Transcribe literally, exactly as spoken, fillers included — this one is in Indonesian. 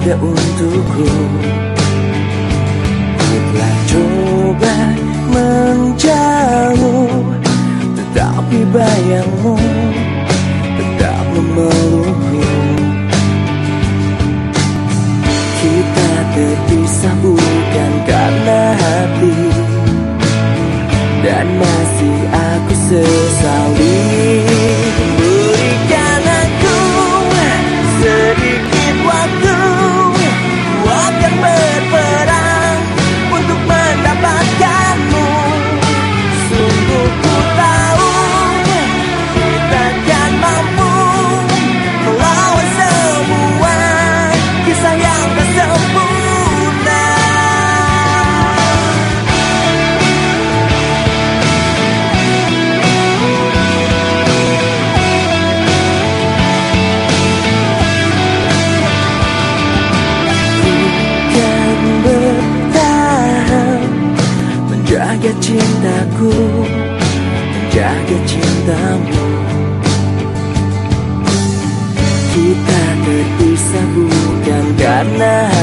ada untukku. Ku telah coba menjauh, tetapi bayangmu tetap memelukku. Kita terpisah bukan karena hati, dan masih aku sesali. Berikan aku sedikit waktu, ku akan berperang untuk mendapatkanmu. Sungguh ku tahu kita kan mampu melawan semua kisah yang tak sempurna. Menjaga cintaku, menjaga cintamu. Kita terpisah bukan karena